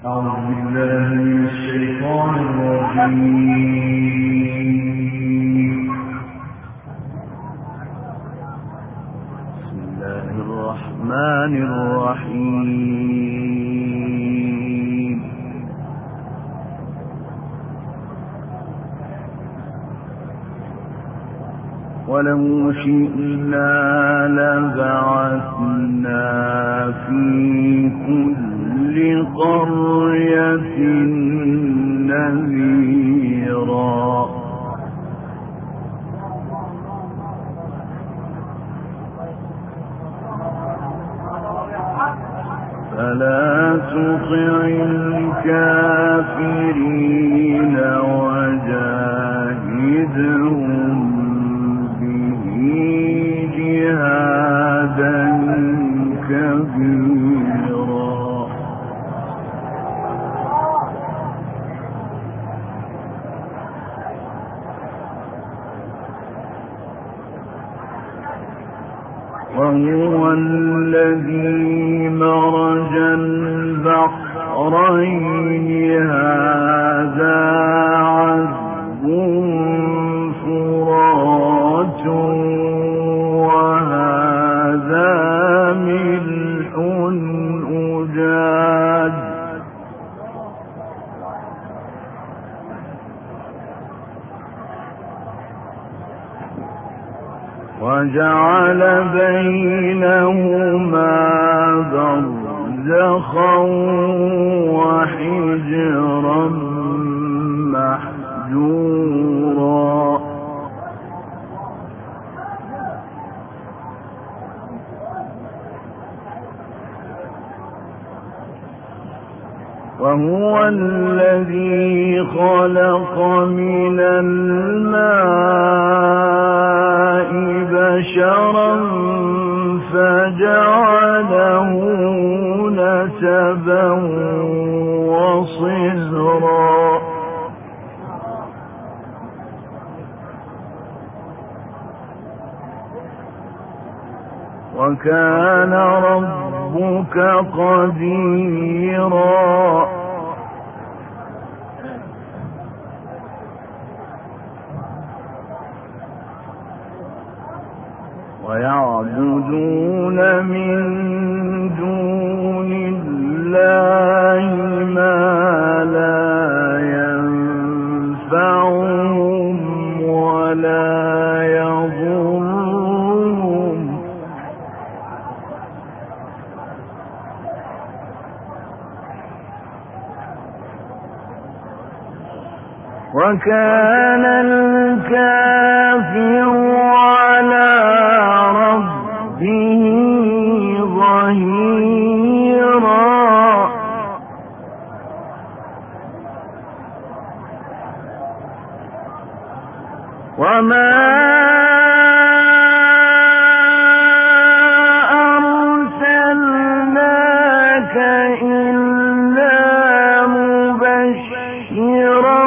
أعوذ بالله من الشيطان الرجيم. بسم الله الرحمن الرحيم. ولو شئنا لبعثنا في كل قرية نذيرا فلا تطع الكافرين وجاهدهم به جهادا كبيرا. وهو الذي مرج البحرين هذا عذب فرات وهذا ملح أجاج وجعل بينهما برزخا وحجرا محجورا. وهو الذي خلق من الماء بشرا فجعله نسبا وصهرا. وكان ربك قديرا. ويعبدون من دون الله ما لا ينفعهم ولا يضرهم. وكان الكافر على ربه ظهيرا. وما أرسلناك إلا مبشرا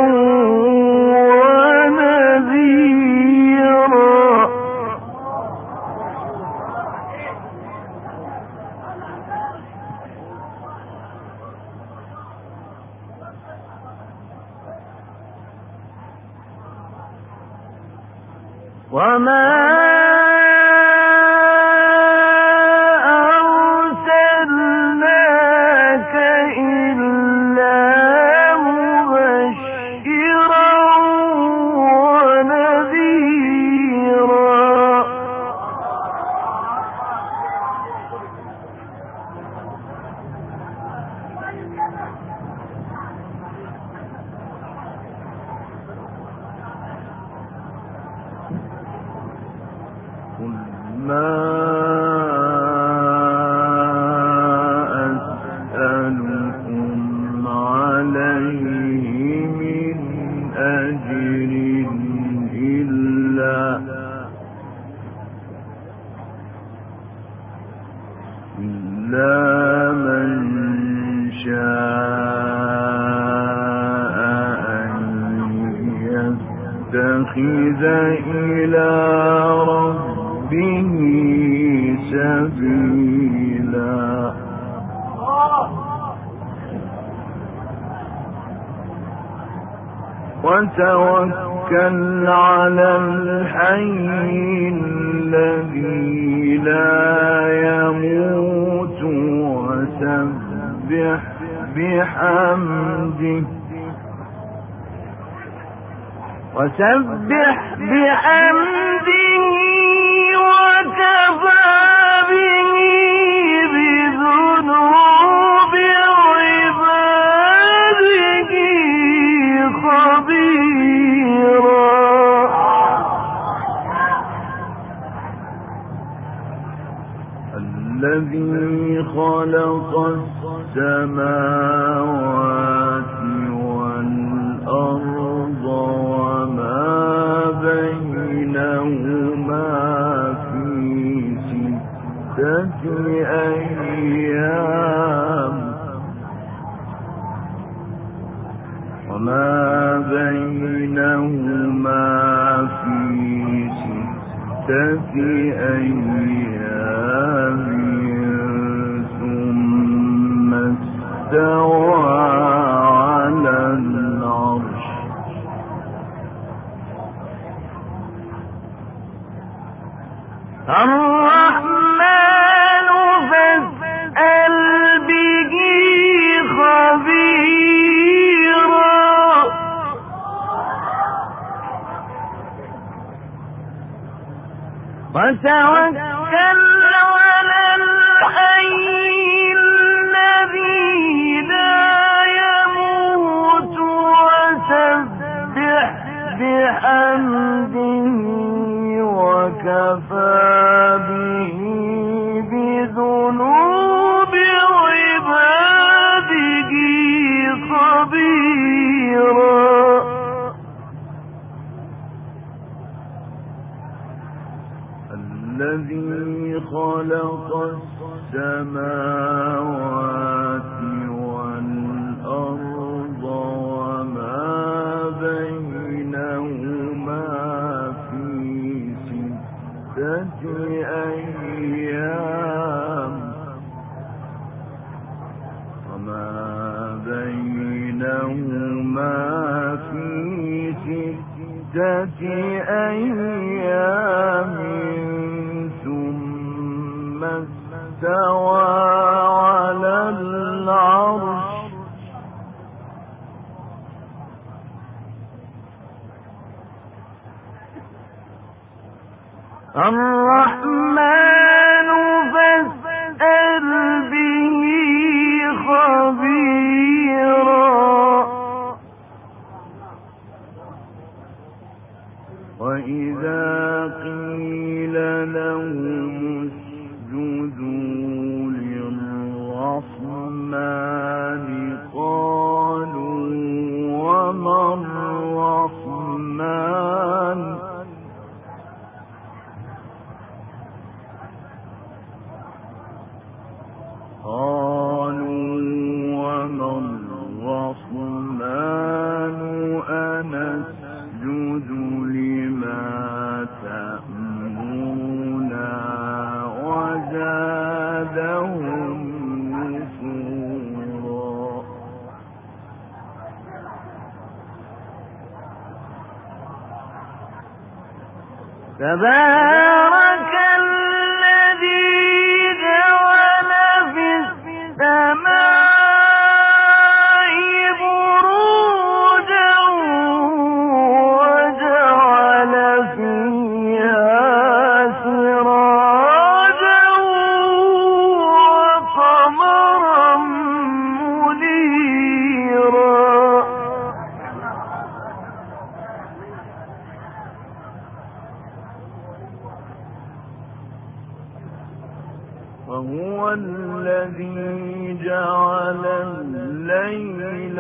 ونذيرا. وما أرسلناك إلا مبشرا ونذيرا. قل ما أسألكم عليه من أجر إلا من شاء أن يتخذ إلى ربه سبيلا. وتوكل على الحي الذي لا يموت وسبح بحمده وكفى به بذنوب عباده خبيرا. الذي خلق السماوات والأرض وما بينهما في 6 أيام ثم استوى على العرش. الرحمن فاسأل به خبيرا. وتوكل على الحي الذي لا يموت وسبح بحمده وكفى به بذنوب عباده خبيرا. الذي خلق السماوات والأرض وما بينهما في 6 أيام ثم استوى على العرش. الرحمن فاسأل به خبيرا. وإذا قيل لهم اسجدوا للرحمن قالوا وما الرحمن أنسجد لما تأمرنا وزادهم نفورا. تبارك الذي جعل في السماء بروجا وجعل فيها سراجا وقمرا منيرا. وهو الذي جعل الليل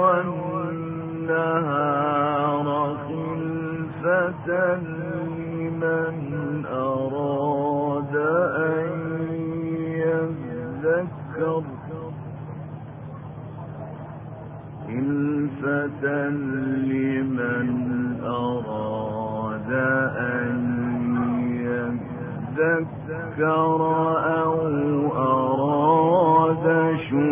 والنهار خلفة لمن أراد أن يذكر أو أراد شكورا.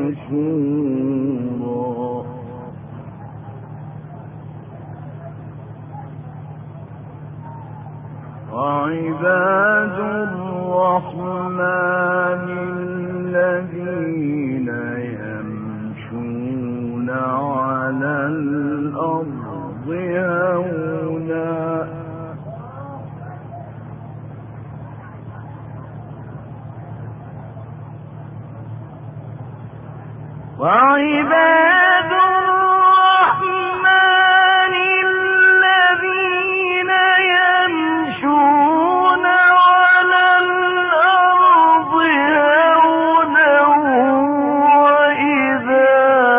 وعباد الرحمن الذين يمشون على الأرض هونا وإذا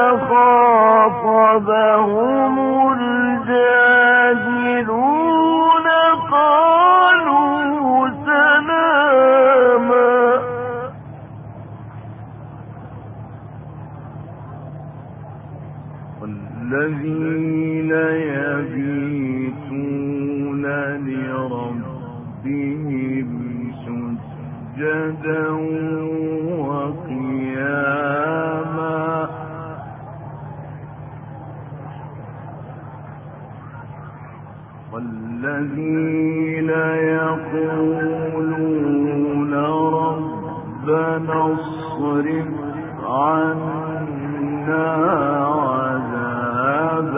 خاطبهم الجاهلون قالوا سلاما. والذين يبيتون لربهم سجدا وقياما والذين يقولون ربنا اصرف عنا عذاب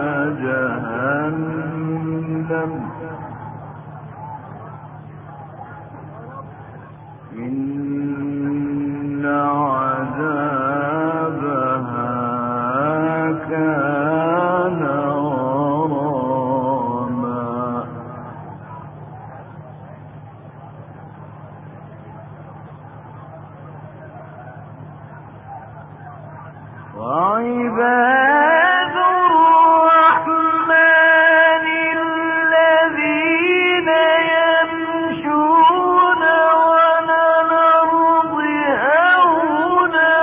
جهنم إن عذابها كان غراما. وعباد الرحمن الذين يمشون على الأرض هونا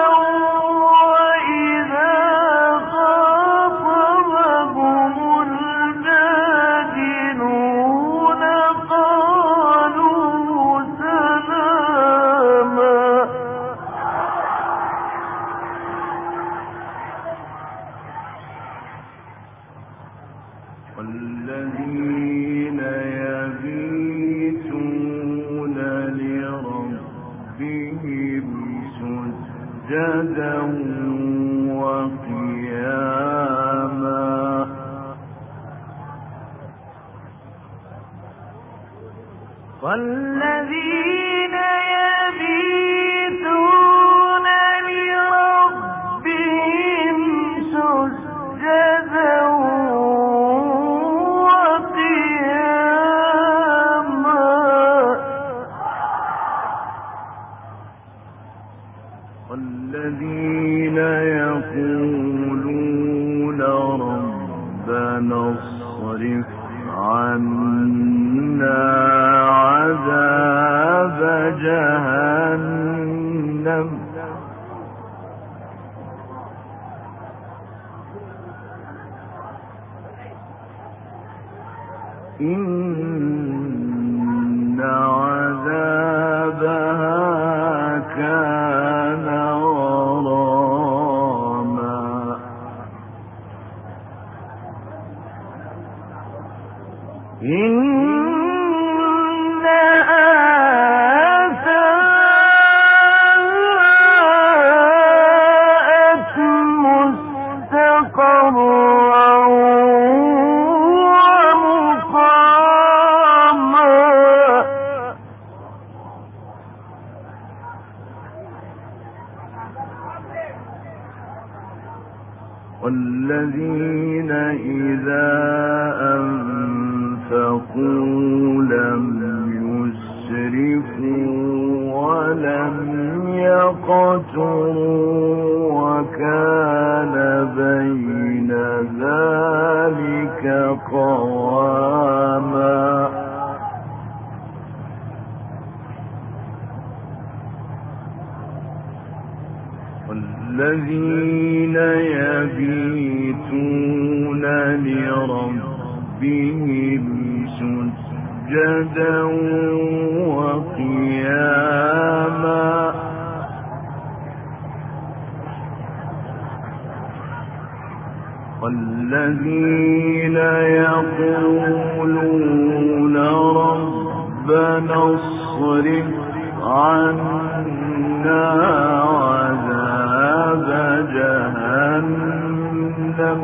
وإذا خاطبهم الجاهلون قالوا سلاما. والذين يبيتون لربهم سجدا وقياما والذين يبيتون لربهم سجدا والذين يقولون ربنا اصرف عنا عذاب جهنم إن عذابها كان غراما. إنها ساءت مستقرا ومقاما. والذين إذا أنفقوا لم يسرفوا ولم يقتروا وكان بين ذلك قواما. والذين يبيتون لربهم سجدا وقياما والذين يقولون ربنا اصرف عنا عذاب جهنم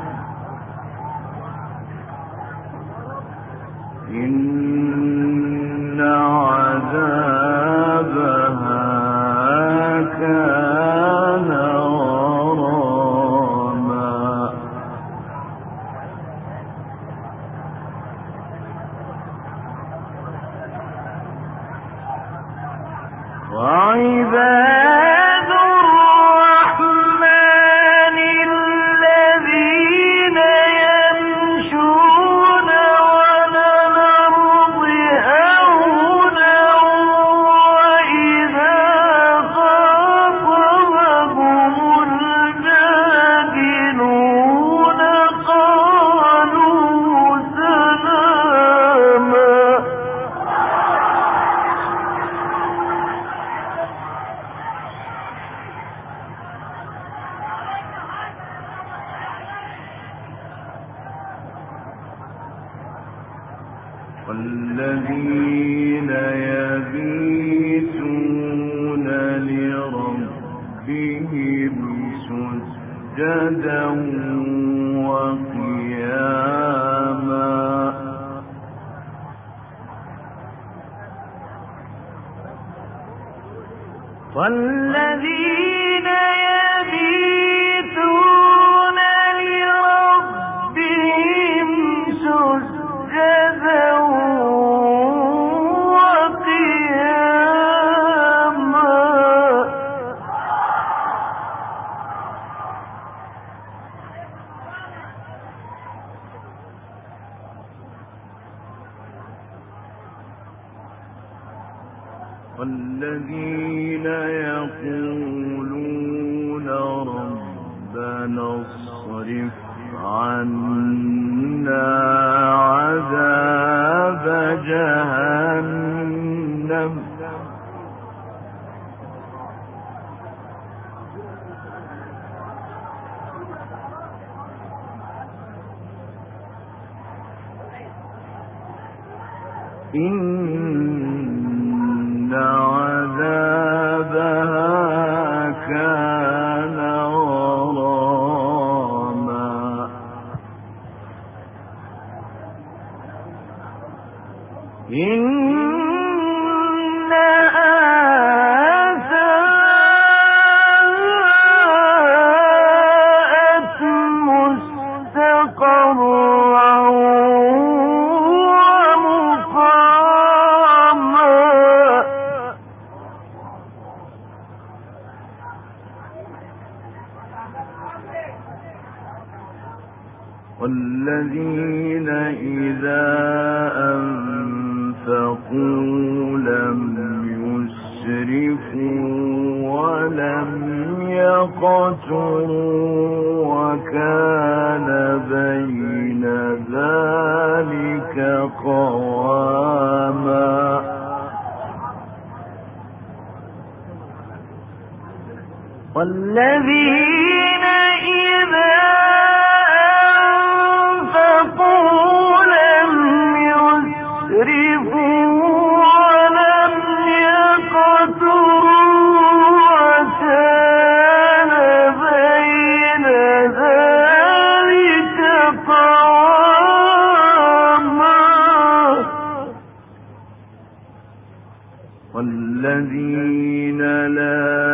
إن عذابها كان غراما. والذين يبيتون لربهم سجدا وقياما والذين يبيتون لربهم سجدا وقياما والذين يقولون ربنا اصرف عنا عذاب جهنم إن عذابها كان غراما إنها ساءت مستقرا والذين إذا أنفقوا لم يسرفوا ولم يقتروا وكان بين ذلك قواما والذين إذا والذين لا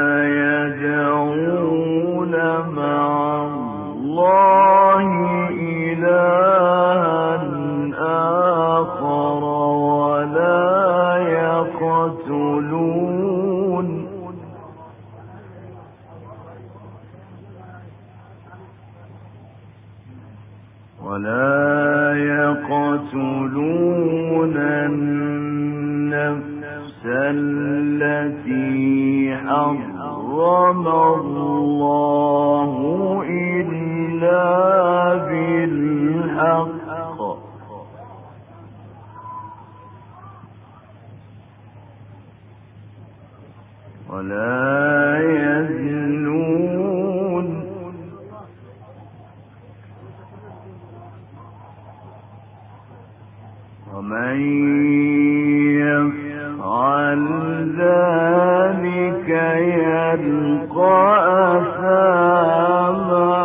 يدعون مع الله إلها آخر ولا يقتلون النفس التي حرم الله إلا بالحق ولا يزنون ومن يفعل ذلك يلقى أثاما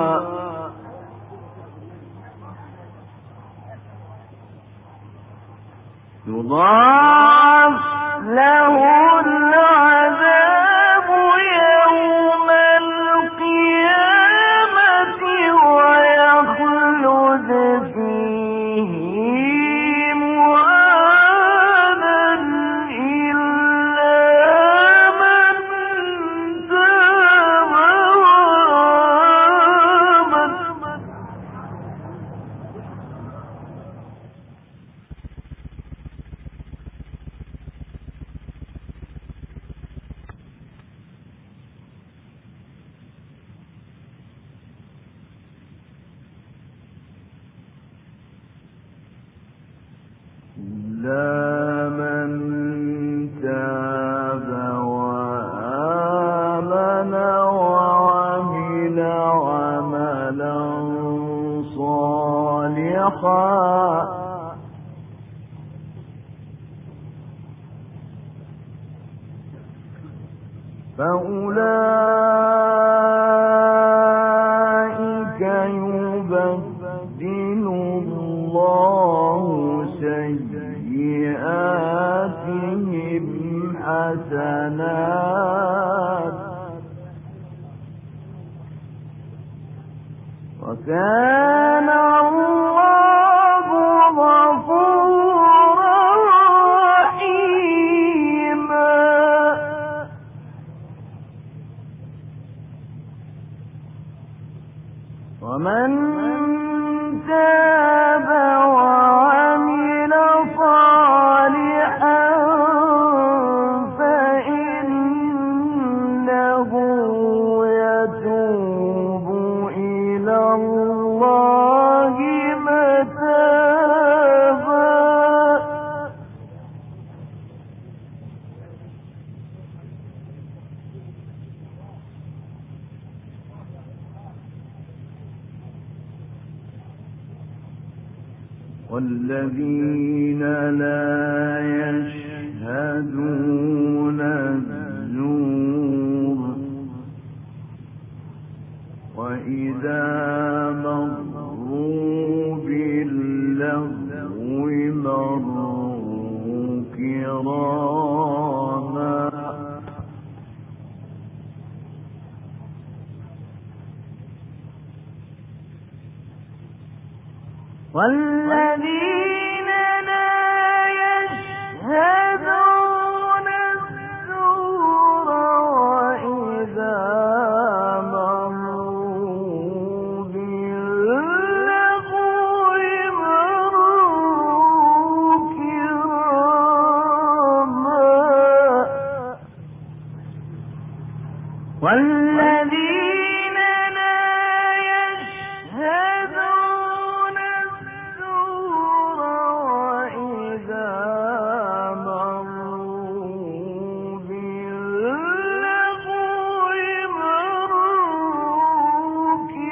يضاعف له العذاب يوم القيامة ويخلد فيه مهانا إلا من تاب وآمن إلا من تاب وآمن وعمل عملا صالحا فأولئك يبدل الله سيئاتهم حسنات وكان الله غفورا رحيما. ومن تاب وعمل صالحا فإنه يتوب إلى الله متابا. والذين لا يشهدون الزور وإذا مروا باللغو مروا كراما. والذين لا يشهدون الزور وإذا مروا باللغو مروا كراما. والذين لا يشهدون الزور وإذا مروا باللغو مروا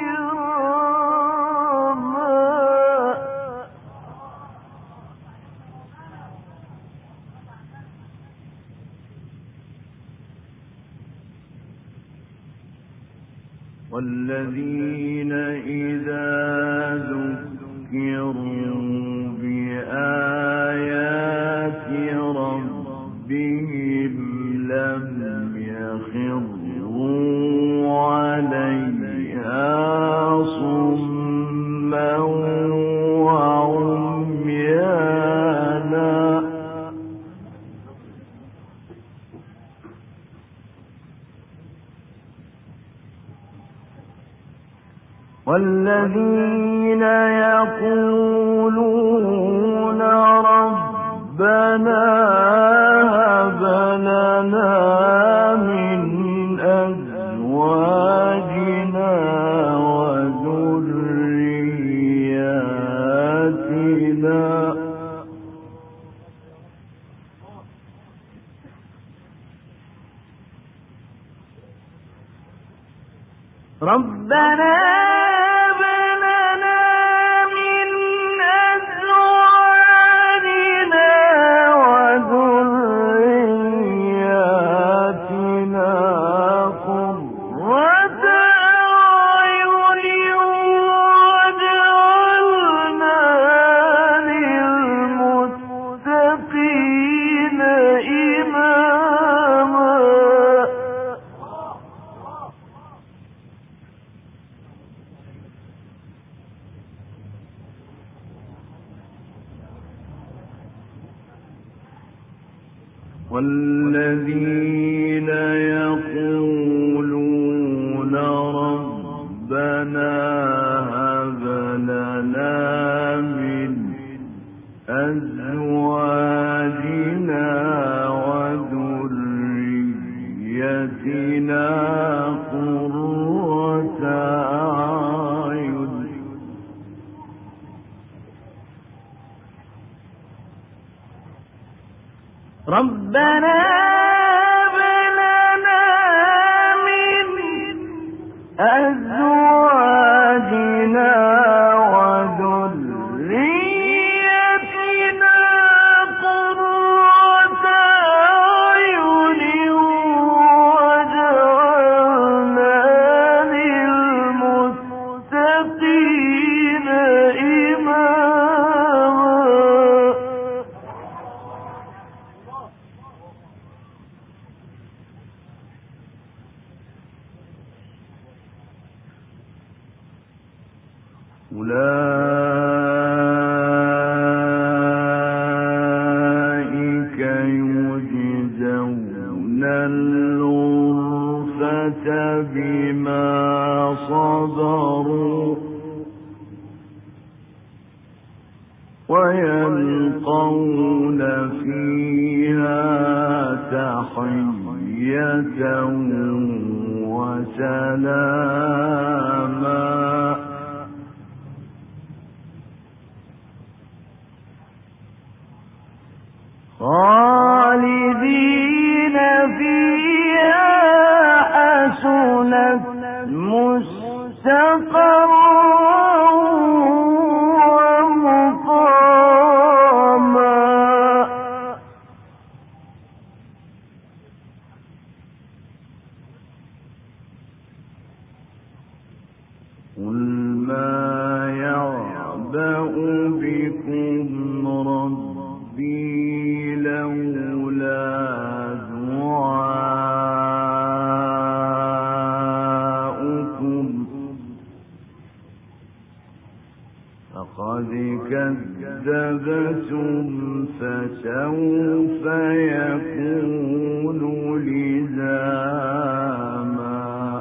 كراما. والذين إذا ذكروا بآيات ربهم لم يخروا عليها صما وعميانا. والذين يقولون ربنا هب لنا من أزواجنا وذرياتنا ربنا هب لنا من أزواجنا وذرياتنا قرة أعين واجعلنا للمتقين إماما. والذين يقولون ربنا هب لنا من أزواجنا وذريتنا قرة أعين ربنا هب لنا من أزواجنا وذريتنا قرة أعين واجعلنا أولئك يجزون الغرفة بما صبروا ويلقون فيها تحية وسلاما خالدين فيها حسنت مستقرا قل ما يعبأ بكم ربي لولا دعاؤكم فقد كذبتم فسوف يكون لزاما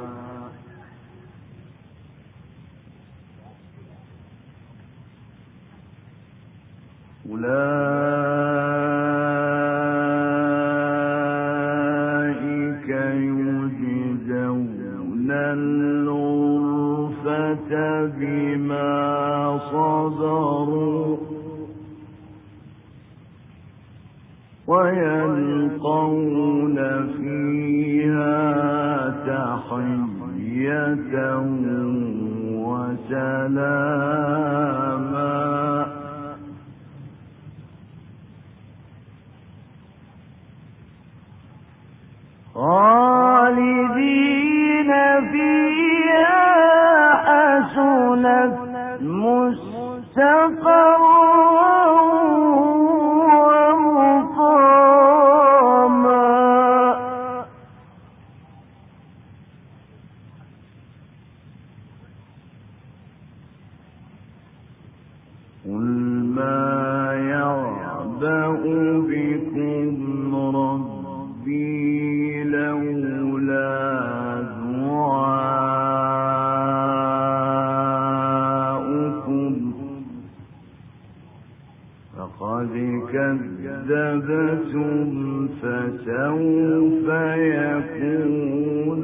أولئك يجزون الغرفة بما صبروا ويلقون فيها تحية وسلاما خالدين فيها حسنت مستقرا ومقاما قل ما يعبأ بكم ربي لولا دعاؤكم فقد كذبتم فسوف يكون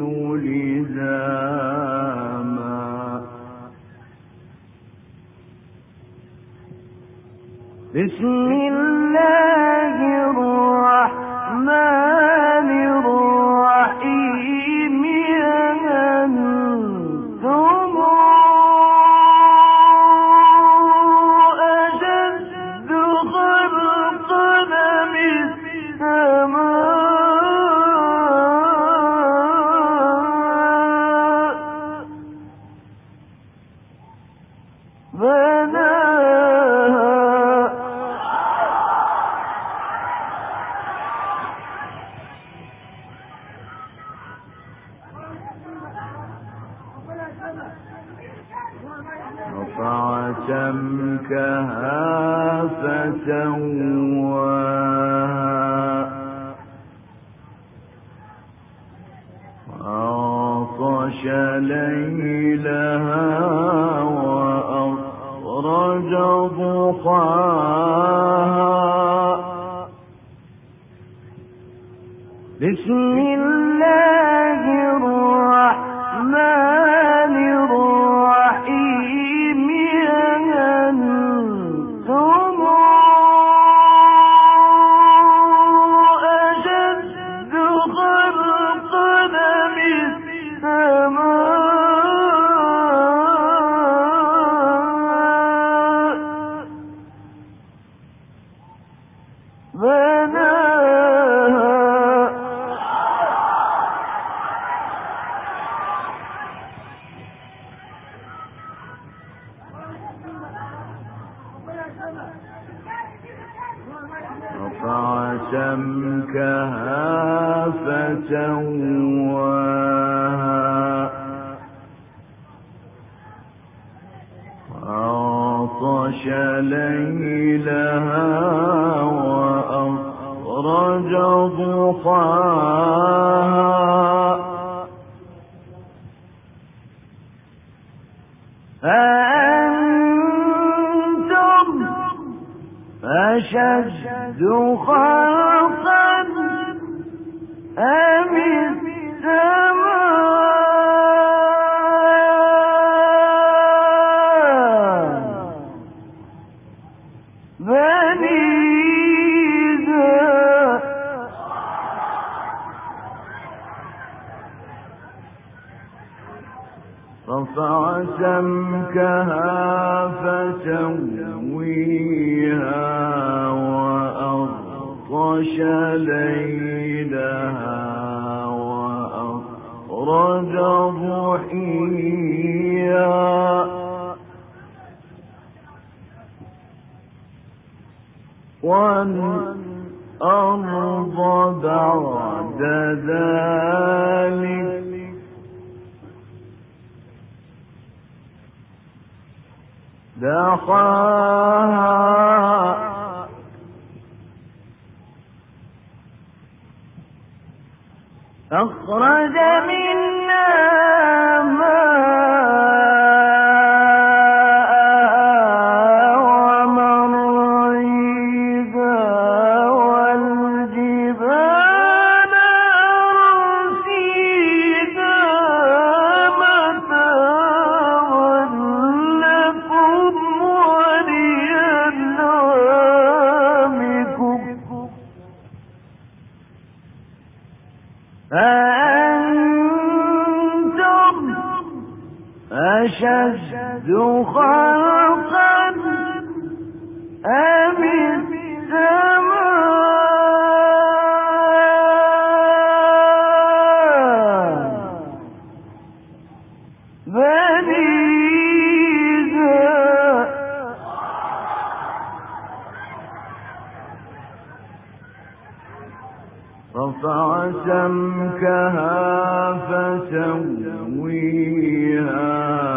لزاما بسم الله الرحمن الرحيم أنتم أشد خلقا من السماء بناها رفع سمكها فسواها وأغطش ليلها وأخرج ضحاها بسم الله الرحمن الرحيم أنتم أشد خلقا من السماء بناها رفع سمكها فسواها وأغطش ليلها وأخرج ضحاها أأنتم أشد خلقا أم السماء بنيها رفع سمكها فسويها وأغطش ليلها وأخرج ضحيها والأرض بعد ذلك دحاها أخرج منها ماءها ومرعيها والجبال أرسيها متاعا لكم ولأنعامكم أأنتم أشد خلقا أم السماء بنيها رفع سمكها فسويها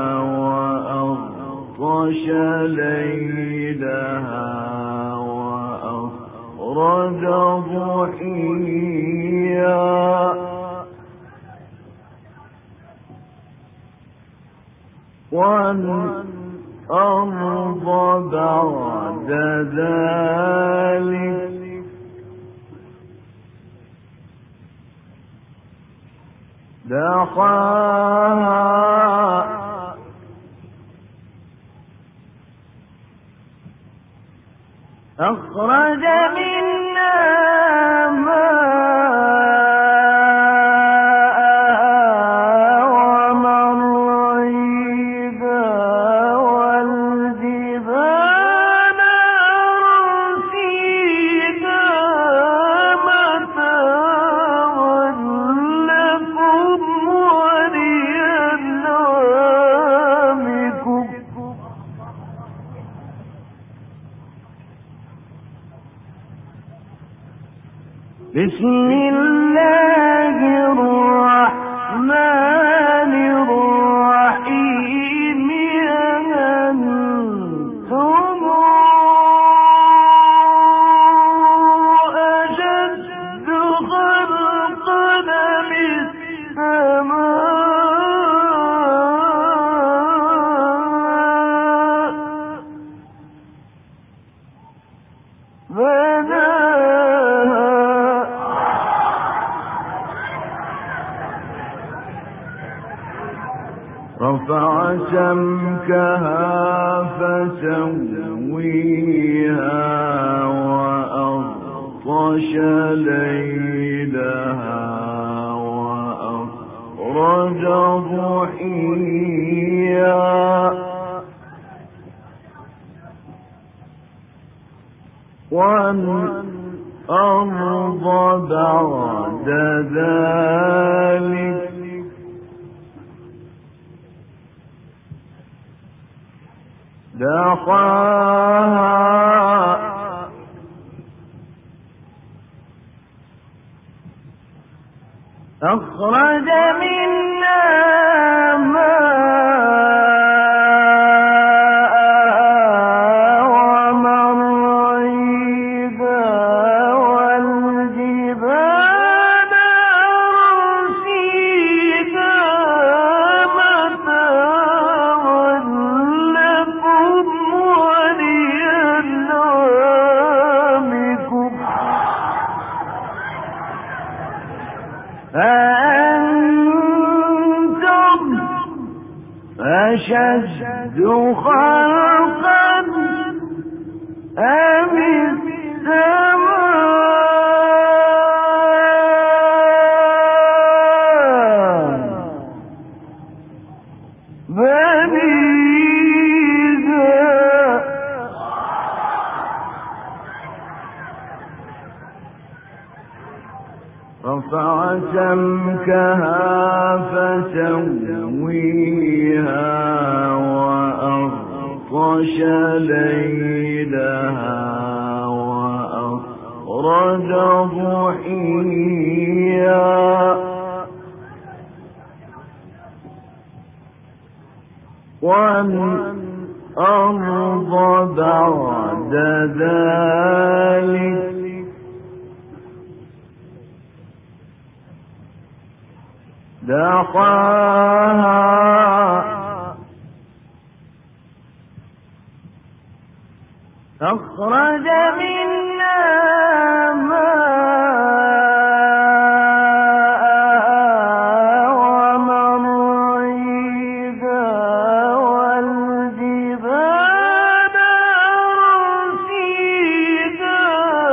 وأغطش ليلها وأخرج ضحيها والأرض بعد ذلك دحاها أخرج منها ماءها ومرعيها والجبال أرسيها متاعا لكم ولأنعامكم بسم الله الرحمن الرحيم أنتم أشد خلقا من السماء بناها رفع سمكها فسويها وأغطش ليلها وأخرج ضحيها والأرض بعد ذلك دحاها أخرج منها ماءها خلقا أم السماء بنيها رفع سمكها فسويها وأغطش ليلها وأخرج ضحيها والأرض بعد ذلك دحاها أخرج منها ماءها ومرعيها والجبال أرسيها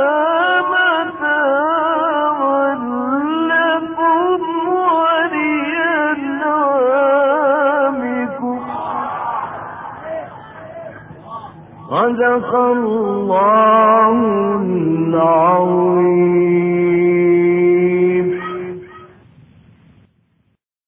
متاعا لكم ولأنعامكم صدق الله العظيم.